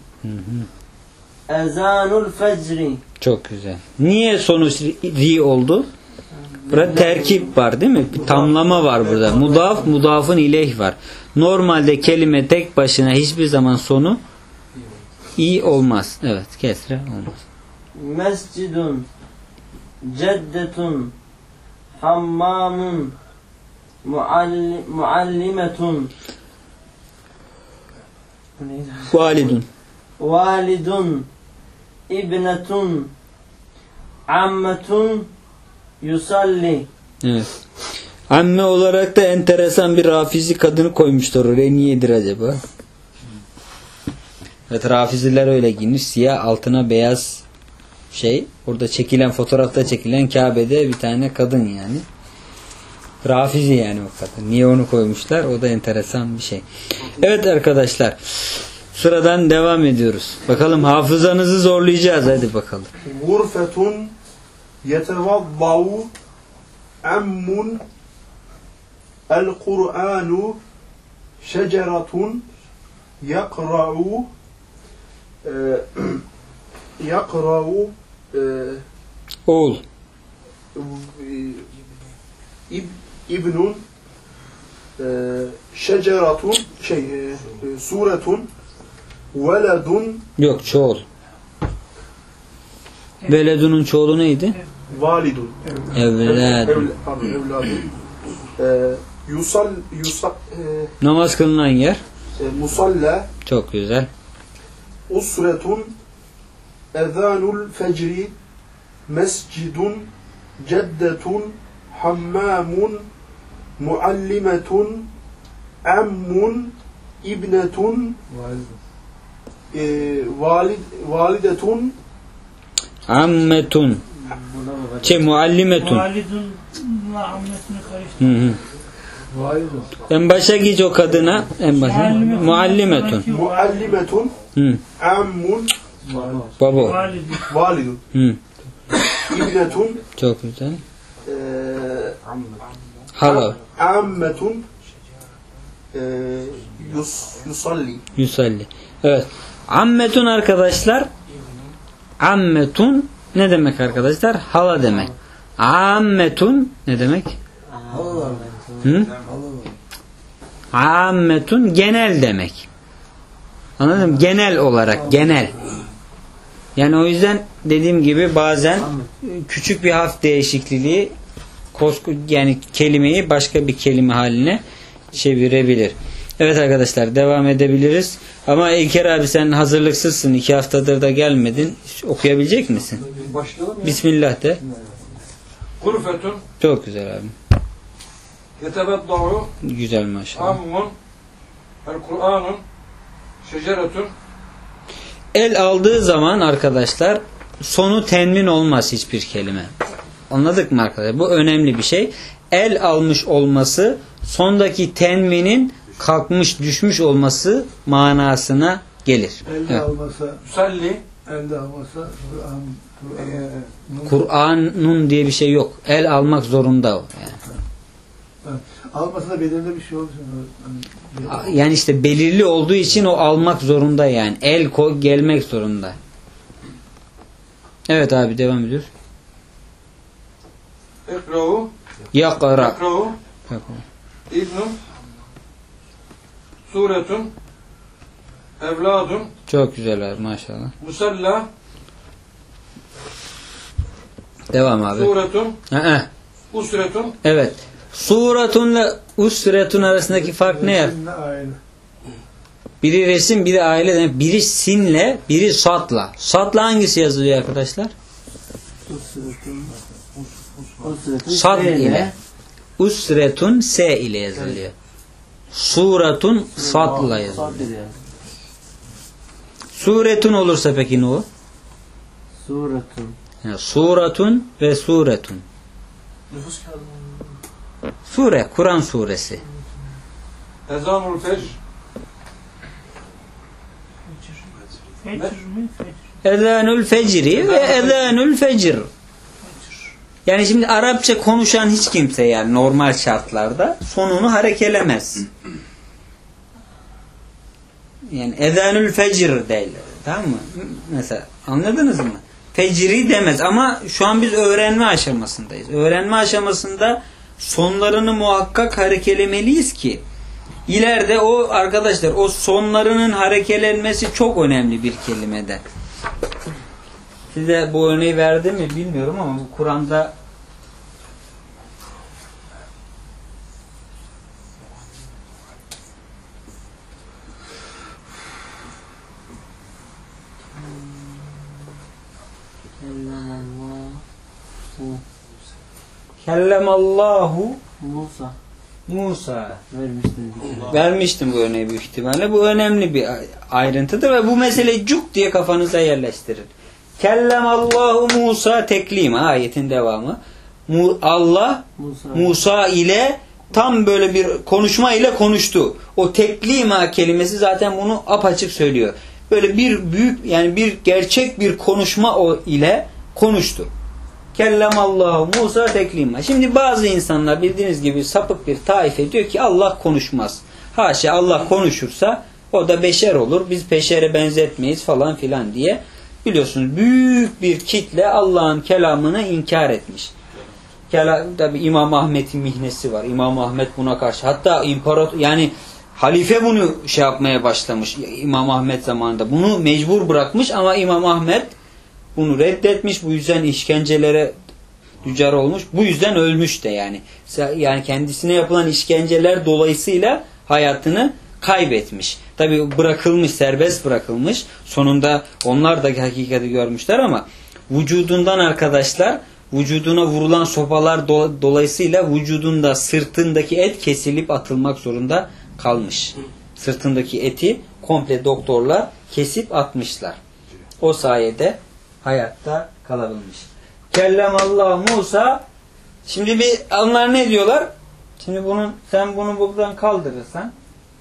Ezanul fecri. Çok güzel. Niye sonu ri oldu? Burada terkip var değil mi? Bir tamlama var burada. Mudaf, mudafın ileyh var. Normalde kelime tek başına hiçbir zaman sonu i olmaz. Evet, kesre olmaz. Mescidun. Ceddetun. Hammamun. Muallimetun. Bu neydi? Validun. Validun. İbnetun. Ammetun. Yusalli. Evet. Amme olarak da enteresan bir Rafizi kadını koymuşlar oraya. Niyedir acaba? Evet, Rafiziler öyle giyinir. Siyah altına beyaz şey. Orada çekilen, fotoğrafta çekilen Kabe'de bir tane kadın yani. Rafizi yani o kadın. Niye onu koymuşlar? O da enteresan bir şey. Evet arkadaşlar. Sıradan devam ediyoruz. Bakalım hafızanızı zorlayacağız. Hadi bakalım. Gurfetun. Yetevadda'u. Ammun. El-Kur'anu. Şeceretun. Yakra'u. Yakra'u. Oğul. İbnun. Şeceretun. Suretun. Veledun. Yok, çoğul. Veledunun çoğulu neydi? Validun. Evladun. Evladun. Namaz kılınan yer. Musalla. Çok güzel. Usretun. Ezanul fecri. Mescidun. Ceddetun. Hammamun. Muallimetun. Ammun. İbnetun. Validetun. Ammetun. Muallimetun. Validunla ammetini karıştırdım. Validun. En başa geç o kadına. En başa. Muallimetun. Muallimetun. Ammun. Baba. Validun. İbnetun. Çok güzel. Hala. Ammetun. Yusalli. Yusalli. Evet. Ammetun arkadaşlar. Ammetun ne demek arkadaşlar? Hala demek. Ammetun ne demek? Hı? Ammetun genel demek. Anladın mı? Genel olarak. Genel. Yani o yüzden dediğim gibi bazen küçük bir harf değişikliği yani kelimeyi başka bir kelime haline çevirebilir. Evet arkadaşlar, devam edebiliriz. Ama İlker abi sen hazırlıksızsın. 2 haftadır da gelmedin. Okuyabilecek misin? Başlayalım. Bismillah de. Gurfetun. Çok güzel abi. Yetevadda'u. Güzel maşallah. Ammun. El-Kur'anun. Şeceretun. El aldığı zaman arkadaşlar sonu tenvin olmaz hiçbir kelime. Anladık mı arkadaşlar? Bu önemli bir şey. El almış olması sondaki tenvinin kalkmış, düşmüş olması manasına gelir. Elde Evet. almasa, Yusalli. elde almasa Kur'an'ın diye bir şey yok. El almak zorunda o. Yani. Alması da belirli bir şey olsun. Hani, Yani işte belirli olduğu için o almak zorunda yani. El gelmek zorunda. Evet abi devam ediyor. İkra'u Yakra. İkra'u İbnun Suretun Evladun Çok güzel abi maşallah. Musalla Devam abi. Suretun Usretun Evet. Suratunla usretun arasındaki fark ne ya? resimle aile. Biri resim, biri aile demek. Biri sinle, biri satla. Satla hangisi yazılıyor arkadaşlar? Sad ile. Usretun S ile yazılıyor. Suratun satla yazılıyor. Suretun olursa peki ne o? Suretun. Yani suratun ve suretun. Nüfus kağıdı. Sure, Kur'an suresi. Ezanul Fecr Fecr mi? Fecr. Ezanul fecri ve ezanul fecr. Yani şimdi Arapça konuşan hiç kimse yani normal şartlarda sonunu harekelemez. Yani ezanul fecr değil. Tamam mı? Mesela anladınız mı? Fecri demez ama şu an biz öğrenme aşamasındayız. Öğrenme aşamasında sonlarını muhakkak harekelemeliyiz ki ileride o arkadaşlar o sonlarının harekelenmesi çok önemli bir kelimede. Size bu örneği verdim mi bilmiyorum ama bu Kur'an'da Kellemallahu Musa vermiştim bu örneği büyük ihtimalle. Bu önemli bir ayrıntıdır ve bu mesele cuk diye kafanıza yerleştirin. Kellemallahu Musa teklima ayetin devamı. Allah Musa ile tam böyle bir konuşma ile konuştu. O teklima kelimesi zaten bunu apaçık söylüyor. Böyle bir büyük yani bir gerçek bir konuşma o ile konuştu. Kellemallahu Musa teklima. Şimdi bazı insanlar bildiğiniz gibi sapık bir taife diyor ki Allah konuşmaz. Haşa Allah konuşursa o da beşer olur. Biz beşere benzetmeyiz falan filan diye. Biliyorsunuz büyük bir kitle Allah'ın kelamını inkar etmiş. Tabi İmam Ahmet'in mihnesi var. İmam Ahmet buna karşı. Hatta yani halife bunu şey yapmaya başlamış. İmam Ahmet zamanında. Bunu mecbur bırakmış ama İmam Ahmet bunu reddetmiş. Bu yüzden işkencelere düçar olmuş. Bu yüzden ölmüş de yani. Yani kendisine yapılan işkenceler dolayısıyla hayatını kaybetmiş. Tabi bırakılmış, serbest bırakılmış. Sonunda onlar da hakikati görmüşler ama vücudundan arkadaşlar vücuduna vurulan sopalar dolayısıyla vücudunda sırtındaki et kesilip atılmak zorunda kalmış. Sırtındaki eti komple doktorlar kesip atmışlar. O sayede hayatta kalabilmiş. Kellemallahu Musa. Şimdi bir onlar ne diyorlar? Şimdi sen bunu buradan kaldırırsan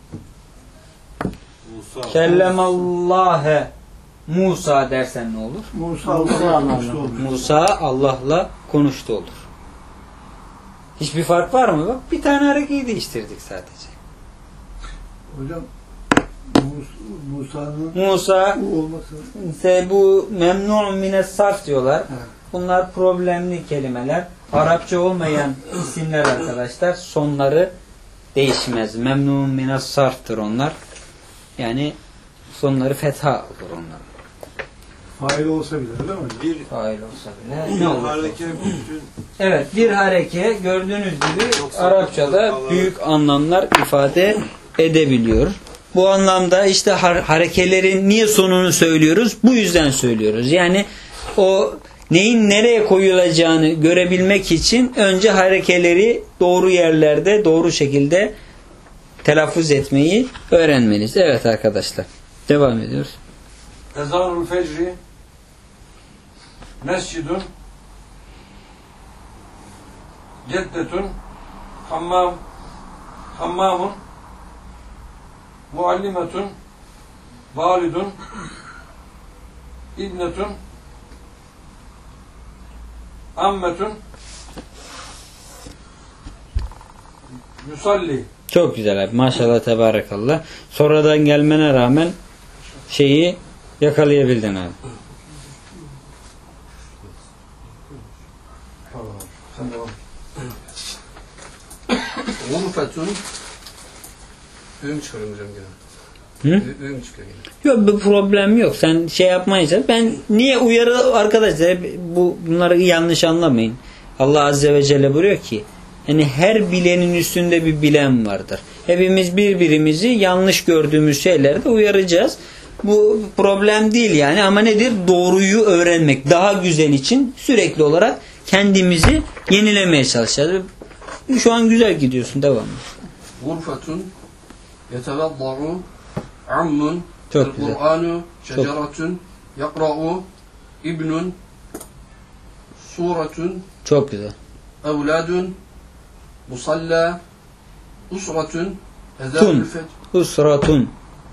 Kellemallâhe Musa dersen ne olur? Musa Allah'la konuştu olur. Hiçbir fark var mı? Bak bir tane harekeyi değiştirdik sadece. Hocam Musa bu memnun mines sarf diyorlar. Evet. Bunlar problemli kelimeler. Arapça olmayan isimler arkadaşlar. Sonları değişmez. Memnun mines sarftır onlar. Yani sonları fetha olur onlar. Fail olsa bile öyle mi? Bir Fail olsa bile. Ne olur? hareke bütün Evet, bir hareke gördüğünüz gibi Arapçada büyük anlamlar ifade edebiliyor. Bu anlamda işte harekelerin niye sonunu söylüyoruz? Bu yüzden söylüyoruz. Yani o neyin nereye koyulacağını görebilmek için önce harekeleri doğru yerlerde, doğru şekilde telaffuz etmeyi öğrenmeliyiz. Evet arkadaşlar. Devam ediyoruz. Ezanul Fecri Mescidun Ceddetun Hammamun Muallimetun Validun İbnetun Yusalli. Çok güzel abi. Maşallah tebarekallah. Sonradan gelmene rağmen şeyi yakalayabildin abi. Sen devam. Gurfetun. Düğüm çıkarıyorum hocam Hı? gene. Düğüm çıkıyor gene. Yok bir problem yok. Sen şey yapmayınca ben niye uyarı arkadaşlar bunları yanlış anlamayın. Allah Azze ve Celle buyuruyor ki hani her bilenin üstünde bir bilen vardır. Hepimiz birbirimizi yanlış gördüğümüz şeylerde uyaracağız. Bu problem değil yani ama nedir? Doğruyu öğrenmek. Daha güzel için sürekli olarak kendimizi yenilemeye çalışacağız. Şu an güzel gidiyorsun. Devam et. Gurfetun. Yetevadda'u. Ammun. Çok güzel. Kur'anu. Şeceratun. Yakra'u. İbnun. Suretun. Çok güzel. Evladun. Musalla. Usratun. Tun. Ezanül fecr. Usratun.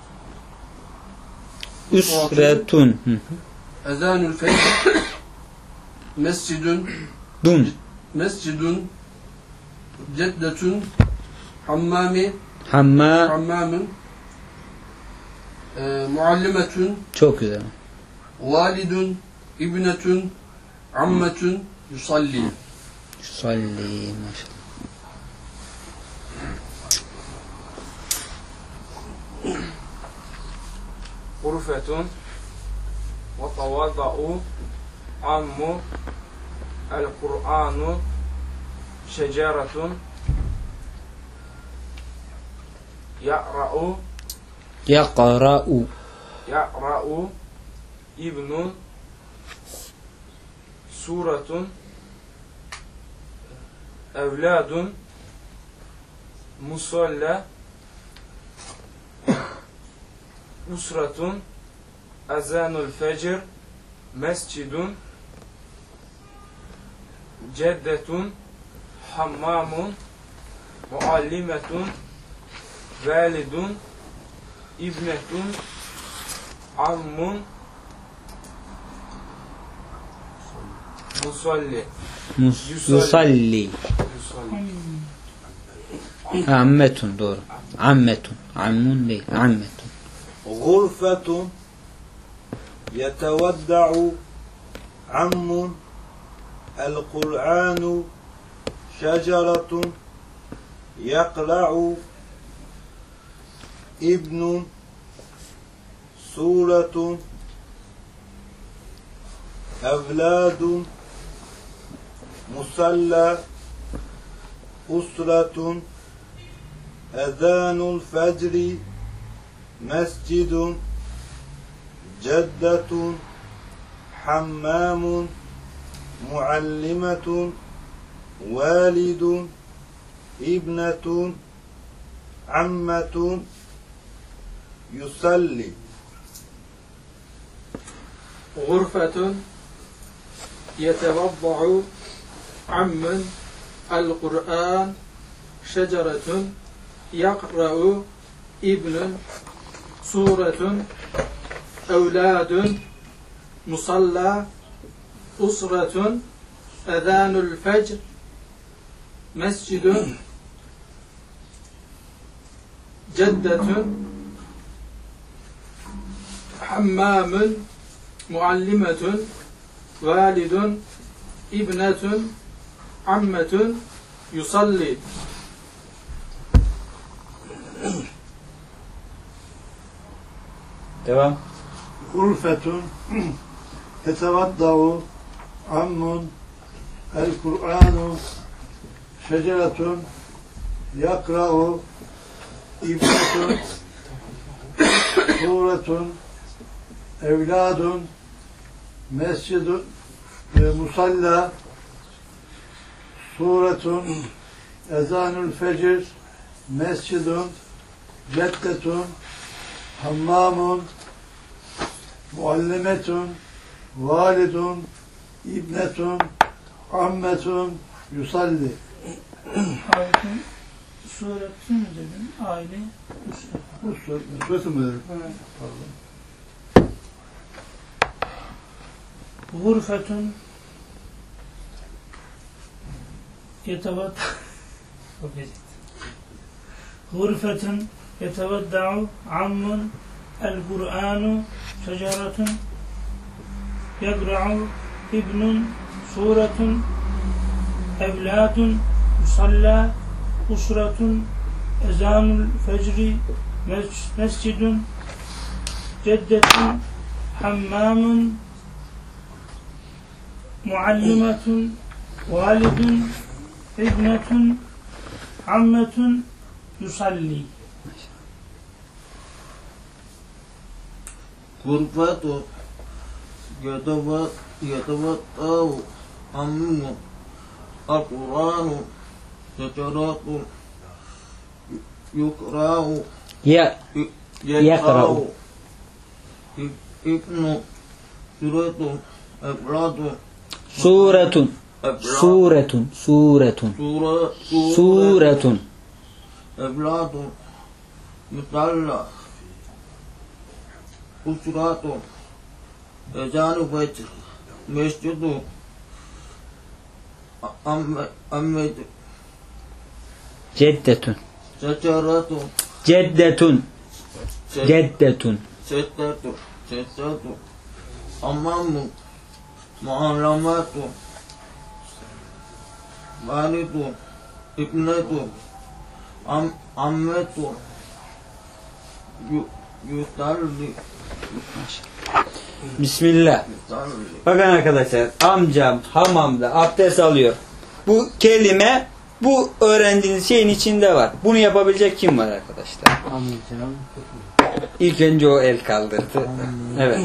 Usretun. Hı. Ezanül fecr. Mescidun. Dun. Mescidun. Ceddetun. Hammami. Hammamun. Muallimetun. Çok güzel. Validun. İbnetun. Ammetun. Yusalli. Salli maşallah. Gurfetun ve tavadda'u ammu el-Kur'anu şeceratun ya'ra'u ibnun suratun evladun musalla usratun ezanul fecr mescidun ceddetun hammamun muallimetun validun ibnetun ammun musalli Yusalli. Ammetun doğru. Ammetun. Ammun değil. Ammetun. غرفة يتودع عم القرآن شجرة يقلع ابن سورة أولاد مصلى أسرة أذان الفجر مسجد جدة حمام معلمة والد ابنة عمة يصلي Gurfetun. Yetevadda'u. Ammun. El-Kur'an. Şeceratun. Yakra'u. İbnun. Suretun. Evladun. Musalla. Usratun. Ezanul fecr. Mescidun. Ceddetun. Hammamun. Muallimetun. Validun. İbnetun. Ammetun. Yusalli. Devam. Gurfetun yetevadda'u ammun el-Kur'anu şeceratun yakra'u ibnetun suretun evladun mescidun musalla suretun ezanul fecr mescidun ceddetun hammamun muallimetun validun ibnetun ammetun yusalli. Ayetin suresi mi dedin? Aile usra. Nasıl mı dedim? Gurfetun yetevat غرفة يتودع عم القرآن شجرة يقرع ابن سورة أولاد مصلى أسرة أذان الفجر مسجد جدة حمام معلمة والد ابنة عمة يصلي. غرفة يتوضأ عمه القرآن شجرة يقرأ ابن سورة أولاد سورة أولاد مصلى أسرة أذان فجر مسجد أمد جدة شجرة أمام معلمات والد ابنة عمة يصلي. Bismillah. Bakın arkadaşlar, amcam hamamda abdest alıyor. Bu kelime bu öğrendiğiniz şeyin içinde var. Bunu yapabilecek kim var arkadaşlar? Amcam. İlk önce o el kaldırdı. Evet.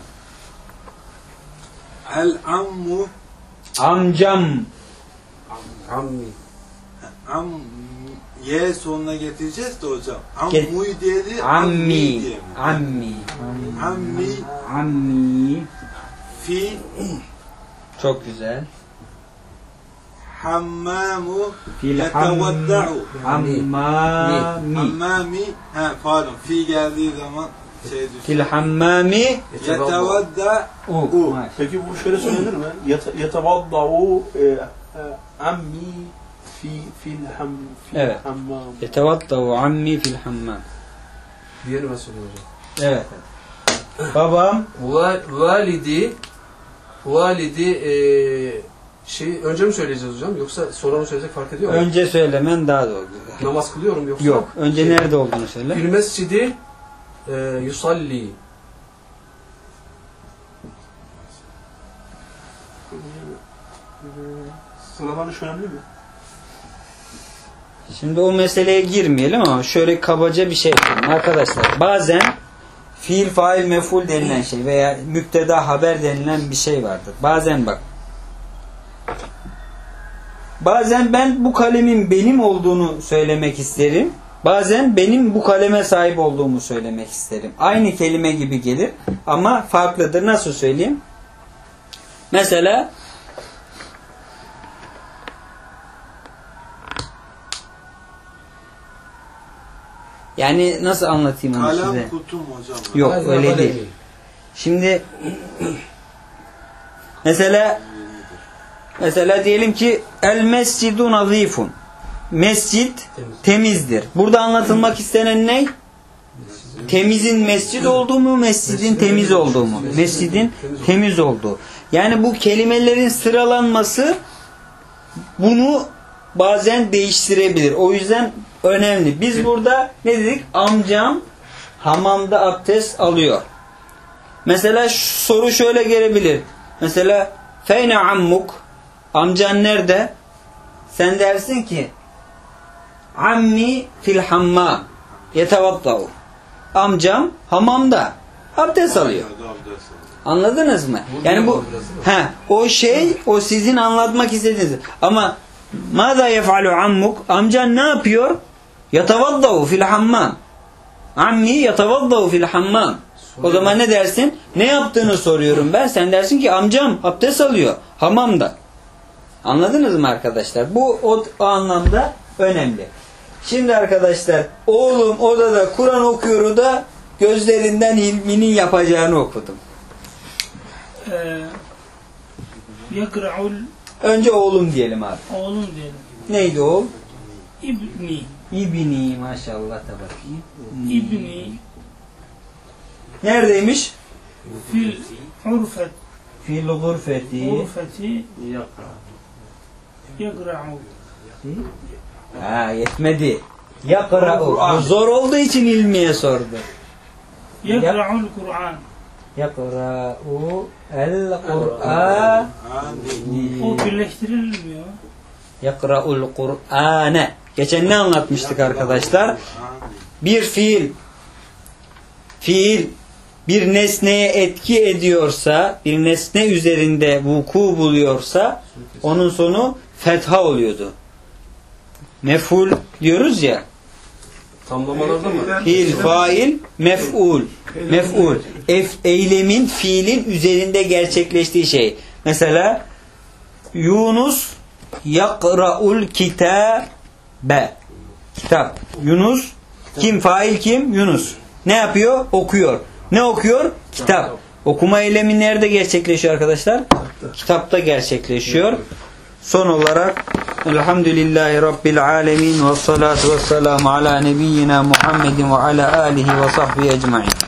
El ammu Amcam. Y sonuna getireceğiz de hocam. Get- Ammu'yu diye değil, Ammi. diye mi? Ammi. Ammi fi Çok güzel. hammamu Fil yetevadda'u. hammami. Pardon, fi geldiği zaman şey düşün. Fil hammami. Yetevadda'u. Peki bu şöyle söylenir mi? Yetevadda'u ammi fil Evet. hammam. Yetevadda'u ammi fil hammam. Diğerini ben söyleyeyim hocam. Evet. Babam. Validi önce mi söyleyeceğiz hocam yoksa sonra mı söylesek fark ediyor mu? Önce söylemen daha doğru. Namaz kılıyorum yoksa? Yok. Önce nerede olduğunu söyle. Fil mescidi yusalli. Sıralanış önemli mi? Şimdi o meseleye girmeyelim ama şöyle kabaca bir şey yapalım. Arkadaşlar bazen fiil, fail, mef'ul denilen şey veya müpteda, haber denilen bir şey vardır. Bazen bak. Bazen ben bu kalemin benim olduğunu söylemek isterim. Bazen benim bu kaleme sahip olduğumu söylemek isterim. Aynı kelime gibi gelir ama farklıdır. Nasıl söyleyeyim? Mesela yani nasıl anlatayım onu size? Kalem kutum hocam. Yok Aynen, öyle öyle değil. değil. Şimdi mesela diyelim ki el mescidu nazifun. Mescid temizdir. Burada anlatılmak istenen ne? Temizin mescid olduğu mu, mescidin temiz olduğu mu? Mescidin temiz olduğu. Yani bu kelimelerin sıralanması bunu bazen değiştirebilir. O yüzden önemli. Biz burada ne dedik? Amcam hamamda abdest alıyor. Mesela soru şöyle gelebilir. Mesela feyne ammuk, amcan nerede? Sen dersin ki ammi fil hammam yetevaddau. Amcam hamamda abdest alıyor. Anladınız mı? Yani bu o şey, o sizin anlatmak istediğiniz. Ama mâzâ yef'alu ammuk? Amcan ne yapıyor? Yetevaddau fil hammam. Ammi yetevaddau fil hammam. O zaman ne dersin? Ne yaptığını soruyorum ben. Sen dersin ki amcam abdest alıyor hamamda. Anladınız mı arkadaşlar? Bu o anlamda önemli. Şimdi arkadaşlar oğlum odada Kur'an okuyor da gözlerinden ilminin yapacağını okudum. Yakra'ul Önce oğlum diyelim abi. oğlum diyelim. Neydi oğul? İbni. İbni maşallah tabii. İbni. Neredeymiş? Fil urfet. Fil gurfeti. Urfeti yakra'u. Ha yetmedi. Yakra'u. Bu zor olduğu için ilmiye sordu. Yakra'ul Kur'an. Yakra'u el-Kur'an. O birleştirilmiyor. Yakra'ul Kur'ane. Geçen ne anlatmıştık arkadaşlar? Bir fiil bir nesneye etki ediyorsa, bir nesne üzerinde vuku buluyorsa onun sonu fetha oluyordu. Mef'ul diyoruz ya. Tamlamalarda mı? Fiil, fail, mef'ul. Mef'ul. Eylemin, fiilin üzerinde gerçekleştiği şey. Mesela Yunus yakra'ul kitabe. Kitap. Yunus kim? Fail kim? Yunus. Ne yapıyor? Okuyor. Ne okuyor? Kitap. Okuma eylemi nerede gerçekleşiyor arkadaşlar? Kitapta gerçekleşiyor. Son olarak Elhamdülillahi Rabbil Alemin ve salatu ve selamu ala nebiyyina Muhammedin ve ala alihi ve sahbihi ecmain.